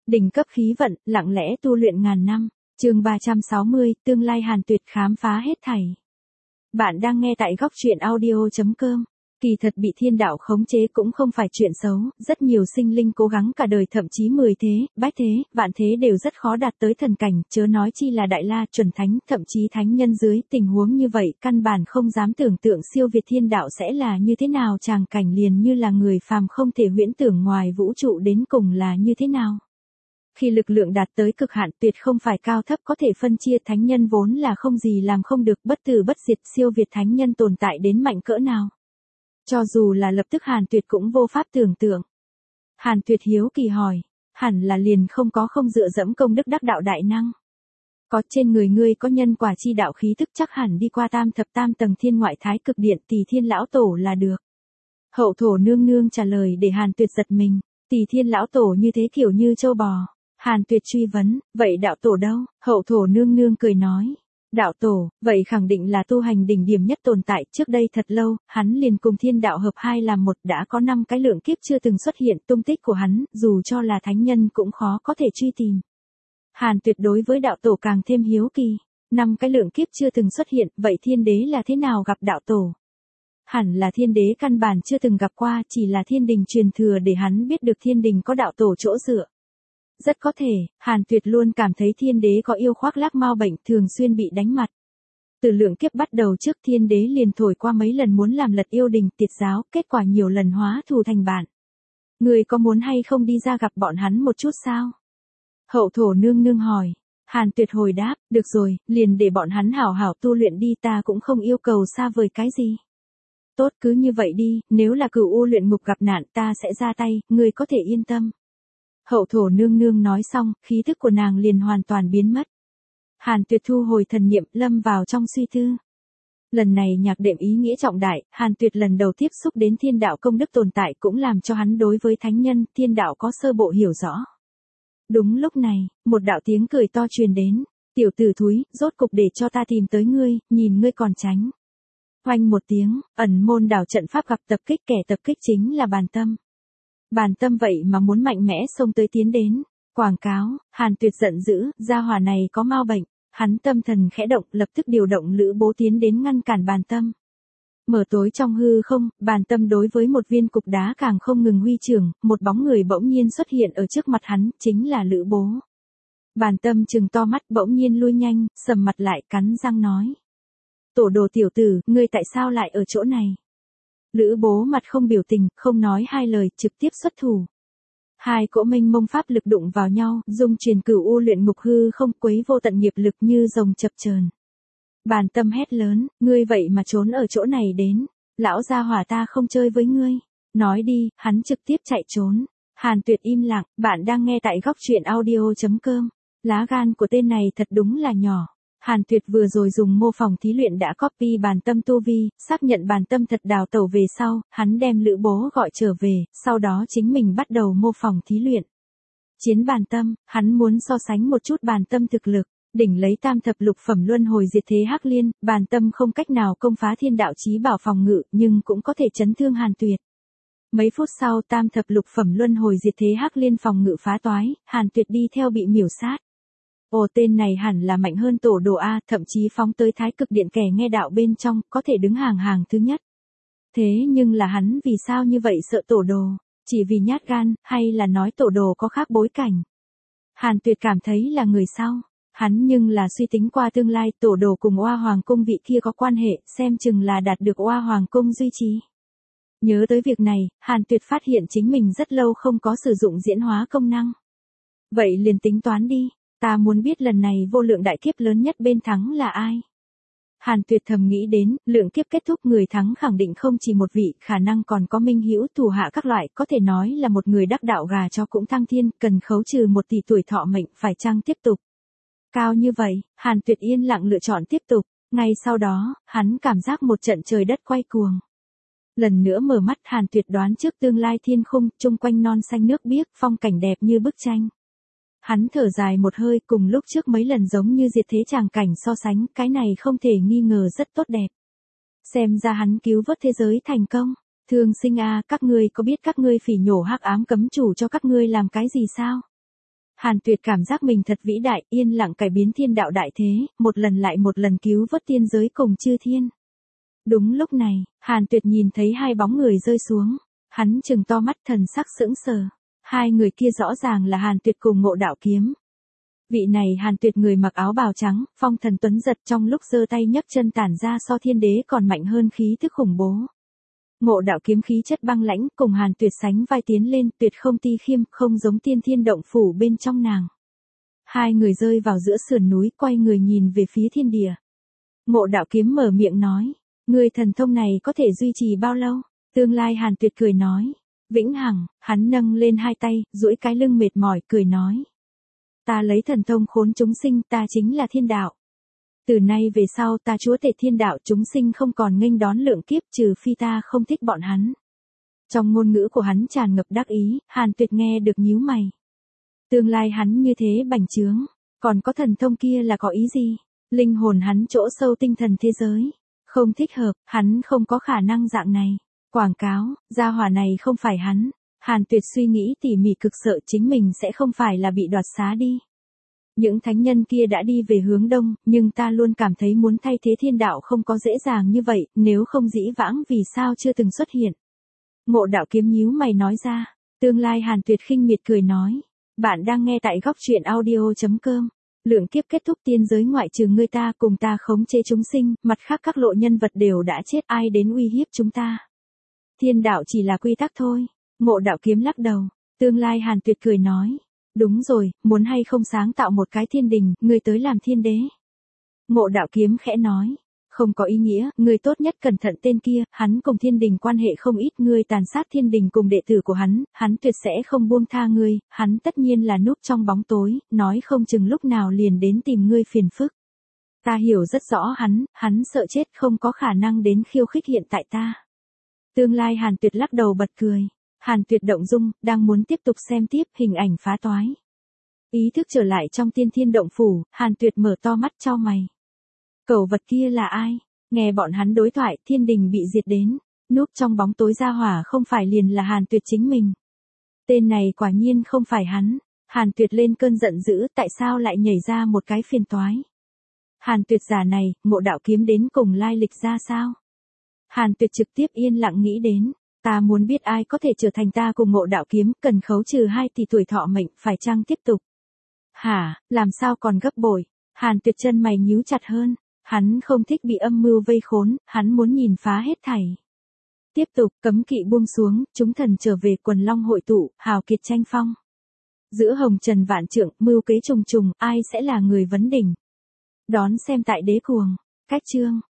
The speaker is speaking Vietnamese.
Đỉnh cấp khí vận, lặng lẽ tu luyện ngàn năm. Chương 360, tương lai Hàn Tuyệt khám phá hết thảy. Bạn đang nghe tại góc truyện audio.com. Kỳ thật bị thiên đạo khống chế cũng không phải chuyện xấu, rất nhiều sinh linh cố gắng cả đời thậm chí 10 thế, bách thế, vạn thế đều rất khó đạt tới thần cảnh, chớ nói chi là đại la, chuẩn thánh, thậm chí thánh nhân dưới tình huống như vậy, căn bản không dám tưởng tượng siêu việt thiên đạo sẽ là như thế nào, tràng cảnh liền như là người phàm không thể huyễn tưởng ngoài vũ trụ đến cùng là như thế nào. Khi lực lượng đạt tới cực hạn tuyệt không phải cao thấp có thể phân chia, thánh nhân vốn là không gì làm không được, bất tử bất diệt, siêu việt thánh nhân tồn tại đến mạnh cỡ nào. Cho dù là lập tức Hàn Tuyệt cũng vô pháp tưởng tượng. Hàn Tuyệt hiếu kỳ hỏi, hẳn là liền không dựa dẫm công đức đắc đạo đại năng. Có, trên người ngươi có nhân quả chi đạo khí thức, chắc hẳn đi qua tam thập tam tầng thiên ngoại thái cực điện Tỳ Thiên lão tổ là được. Hậu thổ nương nương trả lời để Hàn Tuyệt giật mình, Tỳ Thiên lão tổ như thế kiểu như châu bò. Hàn Tuyệt truy vấn, vậy đạo tổ đâu? Hậu thổ nương nương cười nói, đạo tổ, vậy khẳng định là tu hành đỉnh điểm nhất tồn tại, trước đây thật lâu, hắn liền cùng thiên đạo hợp hai làm một, đã có 5 cái lượng kiếp chưa từng xuất hiện, tung tích của hắn, dù cho là thánh nhân cũng khó có thể truy tìm. Hàn Tuyệt đối với đạo tổ càng thêm hiếu kỳ, 5 cái lượng kiếp chưa từng xuất hiện, vậy thiên đế là thế nào gặp đạo tổ? Hẳn là thiên đế căn bản chưa từng gặp qua, chỉ là thiên đình truyền thừa để hắn biết được thiên đình có đạo tổ chỗ dựa. Rất có thể, Hàn Tuyệt luôn cảm thấy thiên đế có yêu khoác lác mau bệnh, thường xuyên bị đánh mặt. Từ lượng kiếp bắt đầu trước, thiên đế liền thổi qua mấy lần muốn làm lật yêu đình tiệt giáo, kết quả nhiều lần hóa thù thành bạn. Người có muốn hay không đi ra gặp bọn hắn một chút sao? Hậu thổ nương nương hỏi. Hàn Tuyệt hồi đáp, được rồi, liền để bọn hắn hảo hảo tu luyện đi, ta cũng không yêu cầu xa vời cái gì. Tốt, cứ như vậy đi, nếu là Cửu U luyện ngục gặp nạn ta sẽ ra tay, ngươi có thể yên tâm. Hậu thổ nương nương nói xong, khí thức của nàng liền hoàn toàn biến mất. Hàn Tuyệt thu hồi thần niệm, lâm vào trong suy tư. Lần này nhạc đệm ý nghĩa trọng đại, Hàn Tuyệt lần đầu tiếp xúc đến thiên đạo công đức tồn tại cũng làm cho hắn đối với thánh nhân, thiên đạo có sơ bộ hiểu rõ. Đúng lúc này, một đạo tiếng cười to truyền đến, tiểu tử thúi, rốt cục để cho ta tìm tới ngươi, nhìn ngươi còn tránh. Oanh một tiếng, ẩn môn đảo trận pháp gặp tập kích, kẻ tập kích chính là Bàn Tâm. Bàn Tâm vậy mà muốn mạnh mẽ xông tới tiến đến. Quảng cáo, Hàn Tuyệt giận dữ, gia hỏa này có mau bệnh. Hắn tâm thần khẽ động, lập tức điều động lữ bố tiến đến ngăn cản Bàn Tâm. Mở tối trong hư không, Bàn Tâm đối với một viên cục đá càng không ngừng huy trưởng, một bóng người bỗng nhiên xuất hiện ở trước mặt hắn, chính là lữ bố. Bàn Tâm trừng to mắt, bỗng nhiên lui nhanh, sầm mặt lại, cắn răng nói. Tổ đồ tiểu tử, ngươi tại sao lại ở chỗ này? Lữ bố mặt không biểu tình, không nói hai lời, trực tiếp xuất thủ. Hai cỗ mênh mông pháp lực đụng vào nhau, dung truyền Cửu U luyện ngục hư không, quấy vô tận nghiệp lực như rồng chập chờn. Bàn Tâm hét lớn, ngươi vậy mà trốn ở chỗ này đến, lão gia hỏa ta không chơi với ngươi. Nói đi, hắn trực tiếp chạy trốn. Hàn Tuyệt im lặng, bạn đang nghe tại góc truyện audio.com. Lá gan của tên này thật đúng là nhỏ. Hàn Tuyệt vừa rồi dùng mô phỏng thí luyện đã copy Bàn Tâm tu vi, xác nhận Bàn Tâm thật đào tẩu về sau, hắn đem lữ bố gọi trở về, sau đó chính mình bắt đầu mô phỏng thí luyện. Chiến Bàn Tâm, hắn muốn so sánh một chút Bàn Tâm thực lực, đỉnh lấy tam thập lục phẩm luân hồi diệt thế hắc liên, Bàn Tâm không cách nào công phá thiên đạo chí bảo phòng ngự, nhưng cũng có thể chấn thương Hàn Tuyệt. Mấy phút sau tam thập lục phẩm luân hồi diệt thế hắc liên phòng ngự phá toái, Hàn Tuyệt đi theo bị miểu sát. Ồ, tên này hẳn là mạnh hơn tổ đồ A, thậm chí phóng tới thái cực điện kẻ nghe đạo bên trong, có thể đứng hàng thứ nhất. Thế nhưng là hắn vì sao như vậy sợ tổ đồ, chỉ vì nhát gan, hay là nói tổ đồ có khác bối cảnh? Hàn Tuyệt cảm thấy là người sau, hắn nhưng là suy tính qua tương lai, tổ đồ cùng Oa Hoàng cung vị kia có quan hệ, xem chừng là đạt được Oa Hoàng cung duy trì. Nhớ tới việc này, Hàn Tuyệt phát hiện chính mình rất lâu không có sử dụng diễn hóa công năng. Vậy liền tính toán đi. Ta muốn biết lần này vô lượng đại kiếp lớn nhất bên thắng là ai? Hàn Tuyệt thầm nghĩ đến, lượng kiếp kết thúc người thắng khẳng định không chỉ một vị, khả năng còn có minh hữu thủ hạ các loại, có thể nói là một người đắc đạo gà cho cũng thăng thiên, cần khấu trừ 1 tỷ tuổi thọ mệnh, phải chăng tiếp tục? Cao như vậy, Hàn Tuyệt yên lặng lựa chọn tiếp tục, ngay sau đó, hắn cảm giác một trận trời đất quay cuồng. Lần nữa mở mắt, Hàn Tuyệt đoán trước tương lai thiên khung, chung quanh non xanh nước biếc, phong cảnh đẹp như bức tranh. Hắn thở dài một hơi, cùng lúc trước mấy lần giống như diệt thế tràng cảnh so sánh, cái này không thể nghi ngờ rất tốt đẹp. Xem ra hắn cứu vớt thế giới thành công. Thương Sinh a, các ngươi có biết các ngươi phỉ nhổ hắc ám cấm chủ cho các ngươi làm cái gì sao? Hàn Tuyệt cảm giác mình thật vĩ đại, yên lặng cải biến thiên đạo đại thế, một lần lại một lần cứu vớt tiên giới cùng chư thiên. Đúng lúc này, Hàn Tuyệt nhìn thấy hai bóng người rơi xuống. Hắn trừng to mắt thần sắc sững sờ. Hai người kia rõ ràng là Hàn Tuyệt cùng Ngộ Đạo Kiếm. Vị này Hàn Tuyệt người mặc áo bào trắng, phong thần tuấn giật trong lúc giơ tay nhấc chân tản ra so thiên đế còn mạnh hơn khí thức khủng bố. Ngộ Đạo Kiếm khí chất băng lãnh cùng Hàn Tuyệt sánh vai tiến lên, tuyệt không ti khiêm, không giống tiên thiên động phủ bên trong nàng. Hai người rơi vào giữa sườn núi, quay người nhìn về phía thiên địa. Ngộ Đạo Kiếm mở miệng nói, người thần thông này có thể duy trì bao lâu? Tương lai Hàn Tuyệt cười nói, vĩnh hằng. Hắn nâng lên hai tay, duỗi cái lưng mệt mỏi, cười nói. Ta lấy thần thông khốn chúng sinh, ta chính là thiên đạo. Từ nay về sau ta chúa tể thiên đạo, chúng sinh không còn nghênh đón lượng kiếp, trừ phi ta không thích bọn hắn. Trong ngôn ngữ của hắn tràn ngập đắc ý, Hàn Tuyệt nghe được nhíu mày. Tương lai hắn như thế bành trướng, còn có thần thông kia là có ý gì? Linh hồn hắn chỗ sâu tinh thần thế giới, không thích hợp, hắn không có khả năng dạng này. Quảng cáo, gia hỏa này không phải hắn. Hàn Tuyệt suy nghĩ tỉ mỉ, cực sợ chính mình sẽ không phải là bị đoạt xá đi. Những thánh nhân kia đã đi về hướng đông, nhưng ta luôn cảm thấy muốn thay thế thiên đạo không có dễ dàng như vậy, nếu không dĩ vãng vì sao chưa từng xuất hiện. Ngộ Đạo Kiếm nhíu mày nói ra. Tương lai Hàn Tuyệt khinh miệt cười nói. Bạn đang nghe tại góc truyện audio.com. Lượng kiếp kết thúc, tiên giới ngoại trừ ngươi ta cùng ta khống chế chúng sinh, mặt khác các lộ nhân vật đều đã chết, ai đến uy hiếp chúng ta. Thiên đạo chỉ là quy tắc thôi. Ngộ Đạo Kiếm lắc đầu. Tương lai Hàn Tuyệt cười nói. Đúng rồi, muốn hay không sáng tạo một cái thiên đình, ngươi tới làm thiên đế. Ngộ Đạo Kiếm khẽ nói. Không có ý nghĩa, ngươi tốt nhất cẩn thận tên kia, hắn cùng thiên đình quan hệ không ít, ngươi tàn sát thiên đình cùng đệ tử của hắn tuyệt sẽ không buông tha ngươi, hắn tất nhiên là núp trong bóng tối, nói không chừng lúc nào liền đến tìm ngươi phiền phức. Ta hiểu rất rõ hắn sợ chết, không có khả năng đến khiêu khích hiện tại ta. Tương lai Hàn Tuyệt lắc đầu bật cười. Hàn Tuyệt động dung, đang muốn tiếp tục xem tiếp, hình ảnh phá toái. Ý thức trở lại trong tiên thiên động phủ, Hàn Tuyệt mở to mắt chau mày. Cẩu vật kia là ai? Nghe bọn hắn đối thoại, thiên đình bị diệt đến. Núp trong bóng tối ra hỏa không phải liền là Hàn Tuyệt chính mình. Tên này quả nhiên không phải hắn. Hàn Tuyệt lên cơn giận dữ, tại sao lại nhảy ra một cái phiền toái? Hàn Tuyệt giả này, Ngộ Đạo Kiếm đến cùng lai lịch ra sao? Hàn Tuyệt trực tiếp yên lặng nghĩ đến. Ta muốn biết ai có thể trở thành ta cùng Ngộ Đạo Kiếm, cần khấu trừ 2 tỷ tuổi thọ mệnh, phải chăng tiếp tục? Hả, làm sao còn gấp bội? Hàn Tuyệt chân mày nhíu chặt hơn. Hắn không thích bị âm mưu vây khốn, hắn muốn nhìn phá hết thảy. Tiếp tục, cấm kỵ buông xuống, chúng thần trở về, quần long hội tụ, hào kiệt tranh phong. Giữa hồng trần vạn trượng, mưu kế trùng trùng, ai sẽ là người vấn đỉnh? Đón xem tại Đế Cuồng. Cách chương.